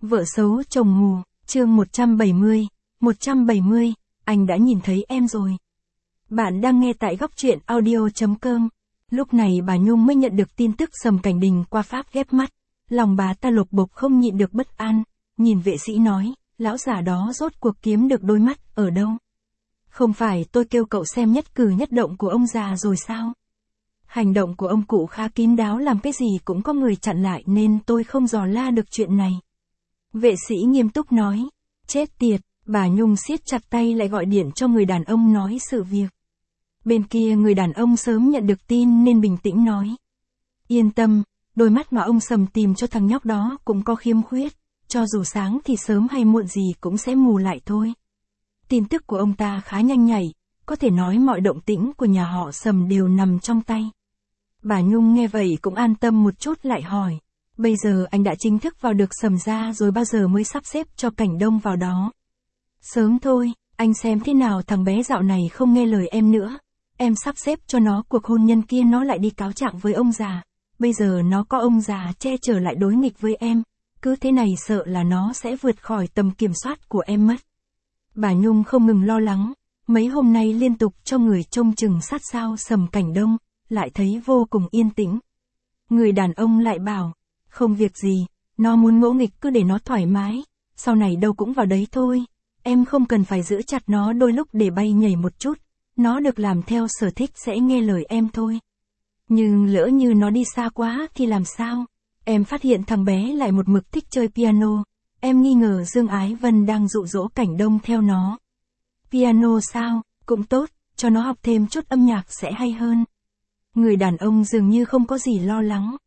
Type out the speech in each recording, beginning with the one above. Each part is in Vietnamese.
Vợ xấu chồng mù, chương 170, anh đã nhìn thấy em rồi. Bạn đang nghe tại góc truyện audio.com. Lúc này bà Nhung mới nhận được tin tức Sầm Cảnh Đình qua pháp ghép mắt. Lòng bà ta lục bục không nhịn được bất an, nhìn vệ sĩ nói, lão già đó rốt cuộc kiếm được đôi mắt ở đâu? Không phải tôi kêu cậu xem nhất cử nhất động của ông già rồi sao? Hành động của ông cụ khá kín đáo, làm cái gì cũng có người chặn lại nên tôi không dò la được chuyện này. Vệ sĩ nghiêm túc nói, chết tiệt, bà Nhung siết chặt tay lại gọi điện cho người đàn ông nói sự việc. Bên kia người đàn ông sớm nhận được tin nên bình tĩnh nói. Yên tâm, đôi mắt mà ông Sầm tìm cho thằng nhóc đó cũng có khiếm khuyết, cho dù sáng thì sớm hay muộn gì cũng sẽ mù lại thôi. Tin tức của ông ta khá nhanh nhạy, có thể nói mọi động tĩnh của nhà họ Sầm đều nằm trong tay. Bà Nhung nghe vậy cũng an tâm một chút, lại hỏi, bây giờ anh đã chính thức vào được Sầm gia rồi, bao giờ mới sắp xếp cho Cảnh Đông vào đó? Sớm thôi, anh xem thế nào, thằng bé dạo này không nghe lời em nữa. Em sắp xếp cho nó cuộc hôn nhân kia, nó lại đi cáo trạng với ông già. Bây giờ nó có ông già che chở lại đối nghịch với em. Cứ thế này sợ là nó sẽ vượt khỏi tầm kiểm soát của em mất. Bà Nhung không ngừng lo lắng. Mấy hôm nay liên tục cho người trông chừng sát sao Sầm Cảnh Đông, lại thấy vô cùng yên tĩnh. Người đàn ông lại bảo, không việc gì, nó muốn ngỗ nghịch cứ để nó thoải mái. Sau này đâu cũng vào đấy thôi. Em không cần phải giữ chặt nó đôi lúc để bay nhảy một chút. Nó được làm theo sở thích sẽ nghe lời em thôi. Nhưng lỡ như nó đi xa quá thì làm sao? Em phát hiện thằng bé lại một mực thích chơi piano. Em nghi ngờ Dương Ái Vân đang dụ dỗ Cảnh Đông theo nó. Piano sao? Cũng tốt, cho nó học thêm chút âm nhạc sẽ hay hơn. Người đàn ông dường như không có gì lo lắng.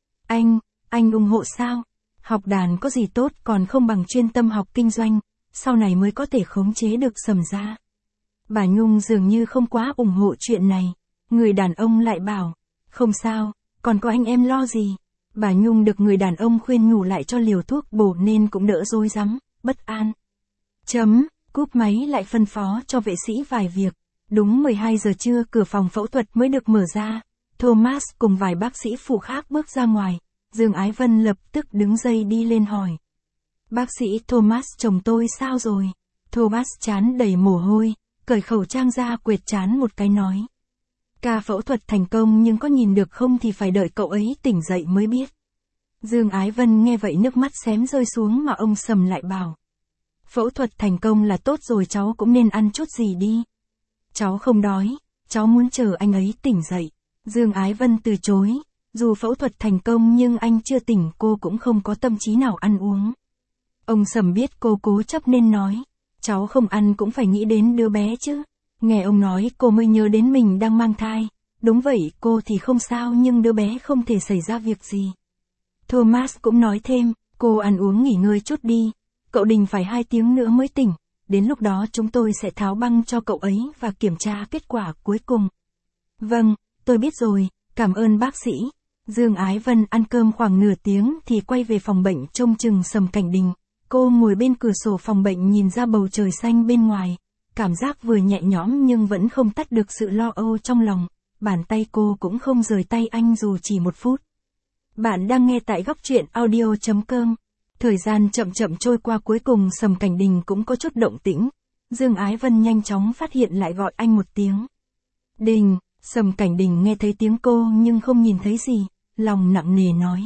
Anh ủng hộ sao? Học đàn có gì tốt, còn không bằng chuyên tâm học kinh doanh, sau này mới có thể khống chế được Sầm gia. Bà Nhung dường như không quá ủng hộ chuyện này. Người đàn ông lại bảo, không sao, còn có anh em lo gì. Bà Nhung được người đàn ông khuyên nhủ lại cho liều thuốc bổ nên cũng đỡ rối rắm, bất an. Cúp máy lại phân phó cho vệ sĩ vài việc. Đúng 12 giờ trưa cửa phòng phẫu thuật mới được mở ra. Thomas cùng vài bác sĩ phụ khác bước ra ngoài. Dương Ái Vân lập tức đứng dậy đi lên hỏi. Bác sĩ Thomas, chồng tôi sao rồi? Thomas trán đầy mồ hôi, cởi khẩu trang ra quệt trán một cái nói. Ca phẫu thuật thành công nhưng có nhìn được không thì phải đợi cậu ấy tỉnh dậy mới biết. Dương Ái Vân nghe vậy nước mắt xém rơi xuống, mà ông Sầm lại bảo. Phẫu thuật thành công là tốt rồi, cháu cũng nên ăn chút gì đi. Cháu không đói, cháu muốn chờ anh ấy tỉnh dậy. Dương Ái Vân từ chối, dù phẫu thuật thành công nhưng anh chưa tỉnh, cô cũng không có tâm trí nào ăn uống. Ông Sầm biết cô cố chấp nên nói, cháu không ăn cũng phải nghĩ đến đứa bé chứ. Nghe ông nói cô mới nhớ đến mình đang mang thai. Đúng vậy, cô thì không sao nhưng đứa bé không thể xảy ra việc gì. Thomas cũng nói thêm, cô ăn uống nghỉ ngơi chút đi. Cậu Đình phải 2 tiếng nữa mới tỉnh. Đến lúc đó chúng tôi sẽ tháo băng cho cậu ấy và kiểm tra kết quả cuối cùng. Vâng, tôi biết rồi, cảm ơn bác sĩ. Dương Ái Vân ăn cơm khoảng nửa tiếng thì quay về phòng bệnh trông chừng Sầm Cảnh Đình. Cô ngồi bên cửa sổ phòng bệnh nhìn ra bầu trời xanh bên ngoài. Cảm giác vừa nhẹ nhõm nhưng vẫn không tắt được sự lo âu trong lòng. Bàn tay cô cũng không rời tay anh dù chỉ 1 phút. Bạn đang nghe tại góc truyện audio.com. Thời gian chậm chậm trôi qua, cuối cùng Sầm Cảnh Đình cũng có chút động tĩnh. Dương Ái Vân nhanh chóng phát hiện lại gọi anh một tiếng. Đình. Sầm Cảnh Đình nghe thấy tiếng cô nhưng không nhìn thấy gì, lòng nặng nề nói.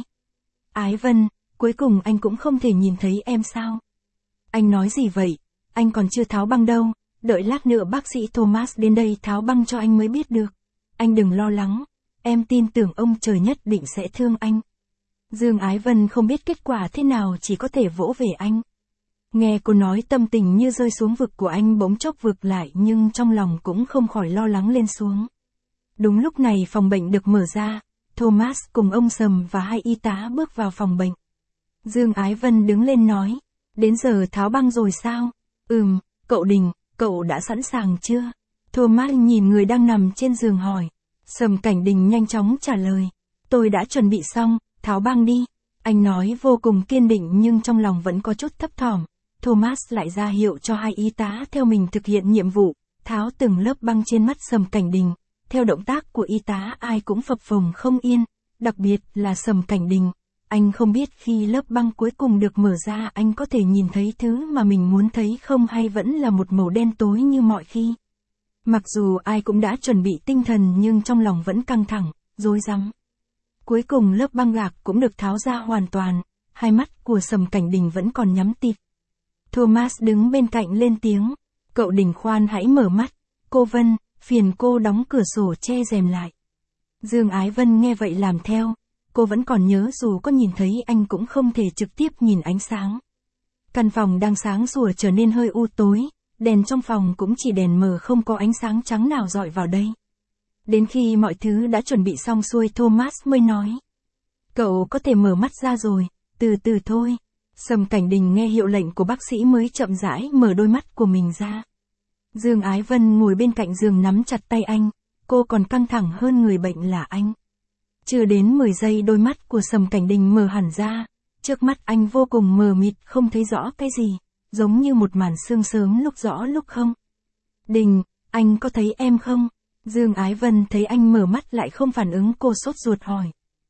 Ái Vân, cuối cùng anh cũng không thể nhìn thấy em sao? Anh nói gì vậy? Anh còn chưa tháo băng đâu, đợi lát nữa bác sĩ Thomas đến đây tháo băng cho anh mới biết được. Anh đừng lo lắng, em tin tưởng ông trời nhất định sẽ thương anh. Dương Ái Vân không biết kết quả thế nào, chỉ có thể vỗ về anh. Nghe cô nói tâm tình như rơi xuống vực của anh bỗng chốc vực lại, nhưng trong lòng cũng không khỏi lo lắng lên xuống. Đúng lúc này phòng bệnh được mở ra, Thomas cùng ông Sầm và 2 y tá bước vào phòng bệnh. Dương Ái Vân đứng lên nói, đến giờ tháo băng rồi sao? Cậu Đình, cậu đã sẵn sàng chưa? Thomas nhìn người đang nằm trên giường hỏi. Sầm Cảnh Đình nhanh chóng trả lời, tôi đã chuẩn bị xong, tháo băng đi. Anh nói vô cùng kiên định nhưng trong lòng vẫn có chút thấp thỏm. Thomas lại ra hiệu cho 2 y tá theo mình thực hiện nhiệm vụ, tháo từng lớp băng trên mắt Sầm Cảnh Đình. Theo động tác của y tá ai cũng phập phồng không yên, đặc biệt là Sầm Cảnh Đình. Anh không biết khi lớp băng cuối cùng được mở ra anh có thể nhìn thấy thứ mà mình muốn thấy không hay vẫn là một màu đen tối như mọi khi. Mặc dù ai cũng đã chuẩn bị tinh thần nhưng trong lòng vẫn căng thẳng, rối rắm. Cuối cùng lớp băng gạc cũng được tháo ra hoàn toàn, hai mắt của Sầm Cảnh Đình vẫn còn nhắm tịt. Thomas đứng bên cạnh lên tiếng, cậu Đình khoan hãy mở mắt, cô Vân, phiền cô đóng cửa sổ che rèm lại. Dương Ái Vân nghe vậy làm theo, cô vẫn còn nhớ dù có nhìn thấy anh cũng không thể trực tiếp nhìn ánh sáng. Căn phòng đang sáng sủa trở nên hơi u tối, đèn trong phòng cũng chỉ đèn mờ không có ánh sáng trắng nào dọi vào đây. Đến khi mọi thứ đã chuẩn bị xong xuôi Thomas mới nói. Cậu có thể mở mắt ra rồi, từ từ thôi. Sầm Cảnh Đình nghe hiệu lệnh của bác sĩ mới chậm rãi mở đôi mắt của mình ra. Dương Ái Vân ngồi bên cạnh giường nắm chặt tay anh, cô còn căng thẳng hơn người bệnh là anh. Chưa đến 10 giây đôi mắt của Sầm Cảnh Đình mở hẳn ra, trước mắt anh vô cùng mờ mịt không thấy rõ cái gì, giống như một màn sương sớm lúc rõ lúc không. Đình, anh có thấy em không? Dương Ái Vân thấy anh mở mắt lại không phản ứng cô sốt ruột hỏi.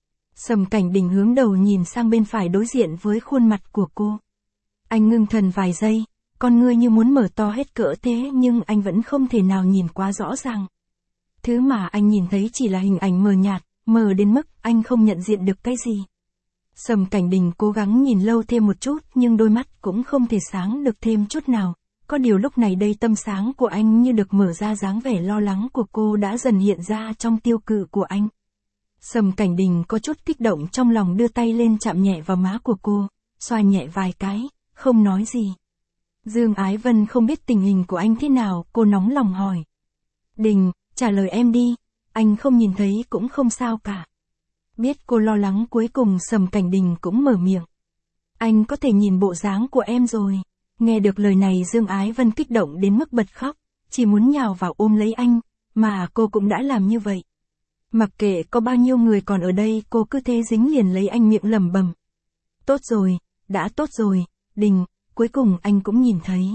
Sầm Cảnh Đình hướng đầu nhìn sang bên phải đối diện với khuôn mặt của cô. Anh ngưng thần vài giây, con ngươi như muốn mở to hết cỡ thế nhưng anh vẫn không thể nào nhìn quá rõ ràng. Thứ mà anh nhìn thấy chỉ là hình ảnh mờ nhạt, mờ đến mức anh không nhận diện được cái gì. Sầm Cảnh Đình cố gắng nhìn lâu thêm một chút nhưng đôi mắt cũng không thể sáng được thêm chút nào. Có điều lúc này đây tâm sáng của anh như được mở ra, dáng vẻ lo lắng của cô đã dần hiện ra trong tiêu cự của anh. Sầm Cảnh Đình có chút kích động trong lòng, đưa tay lên chạm nhẹ vào má của cô, xoa nhẹ vài cái, không nói gì. Dương Ái Vân không biết tình hình của anh thế nào, cô nóng lòng hỏi. Đình, trả lời em đi, anh không nhìn thấy cũng không sao cả. Biết cô lo lắng cuối cùng Sầm Cảnh Đình cũng mở miệng. Anh có thể nhìn bộ dáng của em rồi. Nghe được lời này Dương Ái Vân kích động đến mức bật khóc, chỉ muốn nhào vào ôm lấy anh, mà cô cũng đã làm như vậy. Mặc kệ có bao nhiêu người còn ở đây cô cứ thế dính liền lấy anh miệng lẩm bẩm. Tốt rồi, đã tốt rồi, Đình, cuối cùng anh cũng nhìn thấy.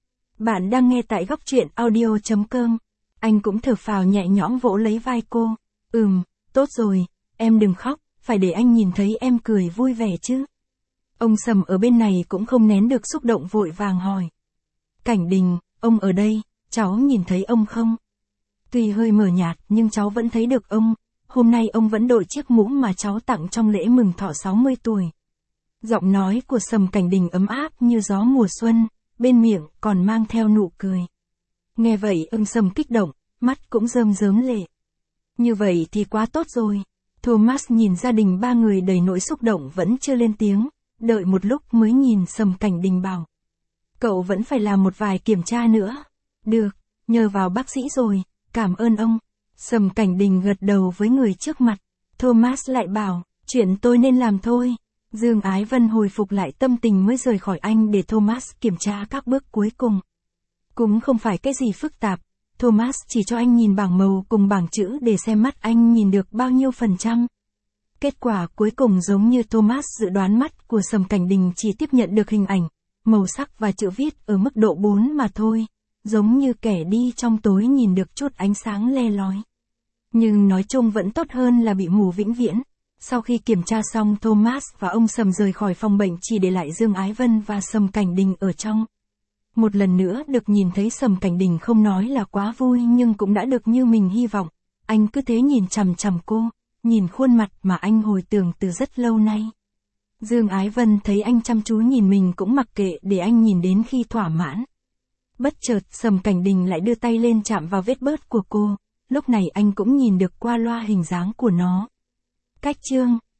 Bạn đang nghe tại góc truyện audio.com. Anh cũng thở phào nhẹ nhõm vỗ lấy vai cô. Tốt rồi, em đừng khóc, phải để anh nhìn thấy em cười vui vẻ chứ. Ông Sầm ở bên này cũng không nén được xúc động vội vàng hỏi. Cảnh Đình, ông ở đây, cháu nhìn thấy ông không? Tuy hơi mờ nhạt nhưng cháu vẫn thấy được ông, hôm nay ông vẫn đội chiếc mũ mà cháu tặng trong lễ mừng thọ 60 tuổi. Giọng nói của Sầm Cảnh Đình ấm áp như gió mùa xuân, bên miệng còn mang theo nụ cười. Nghe vậy ông Sầm kích động, mắt cũng rơm rớm lệ. Như vậy thì quá tốt rồi. Thomas nhìn gia đình ba người đầy nỗi xúc động vẫn chưa lên tiếng, đợi một lúc mới nhìn Sầm Cảnh Đình bảo. Cậu vẫn phải làm một vài kiểm tra nữa. Được, nhờ vào bác sĩ rồi, cảm ơn ông. Sầm Cảnh Đình gật đầu với người trước mặt. Thomas lại bảo, chuyện tôi nên làm thôi. Dương Ái Vân hồi phục lại tâm tình mới rời khỏi anh để Thomas kiểm tra các bước cuối cùng. Cũng không phải cái gì phức tạp, Thomas chỉ cho anh nhìn bảng màu cùng bảng chữ để xem mắt anh nhìn được bao nhiêu %. Kết quả cuối cùng giống như Thomas dự đoán, mắt của Sầm Cảnh Đình chỉ tiếp nhận được hình ảnh, màu sắc và chữ viết ở mức độ 4 mà thôi, giống như kẻ đi trong tối nhìn được chút ánh sáng le lói. Nhưng nói chung vẫn tốt hơn là bị mù vĩnh viễn. Sau khi kiểm tra xong Thomas và ông Sầm rời khỏi phòng bệnh chỉ để lại Dương Ái Vân và Sầm Cảnh Đình ở trong. Một lần nữa được nhìn thấy Sầm Cảnh Đình không nói là quá vui nhưng cũng đã được như mình hy vọng. Anh cứ thế nhìn chằm chằm cô, nhìn khuôn mặt mà anh hồi tưởng từ rất lâu nay. Dương Ái Vân thấy anh chăm chú nhìn mình cũng mặc kệ để anh nhìn đến khi thỏa mãn. Bất chợt Sầm Cảnh Đình lại đưa tay lên chạm vào vết bớt của cô, lúc này anh cũng nhìn được qua loa hình dáng của nó. Cách chương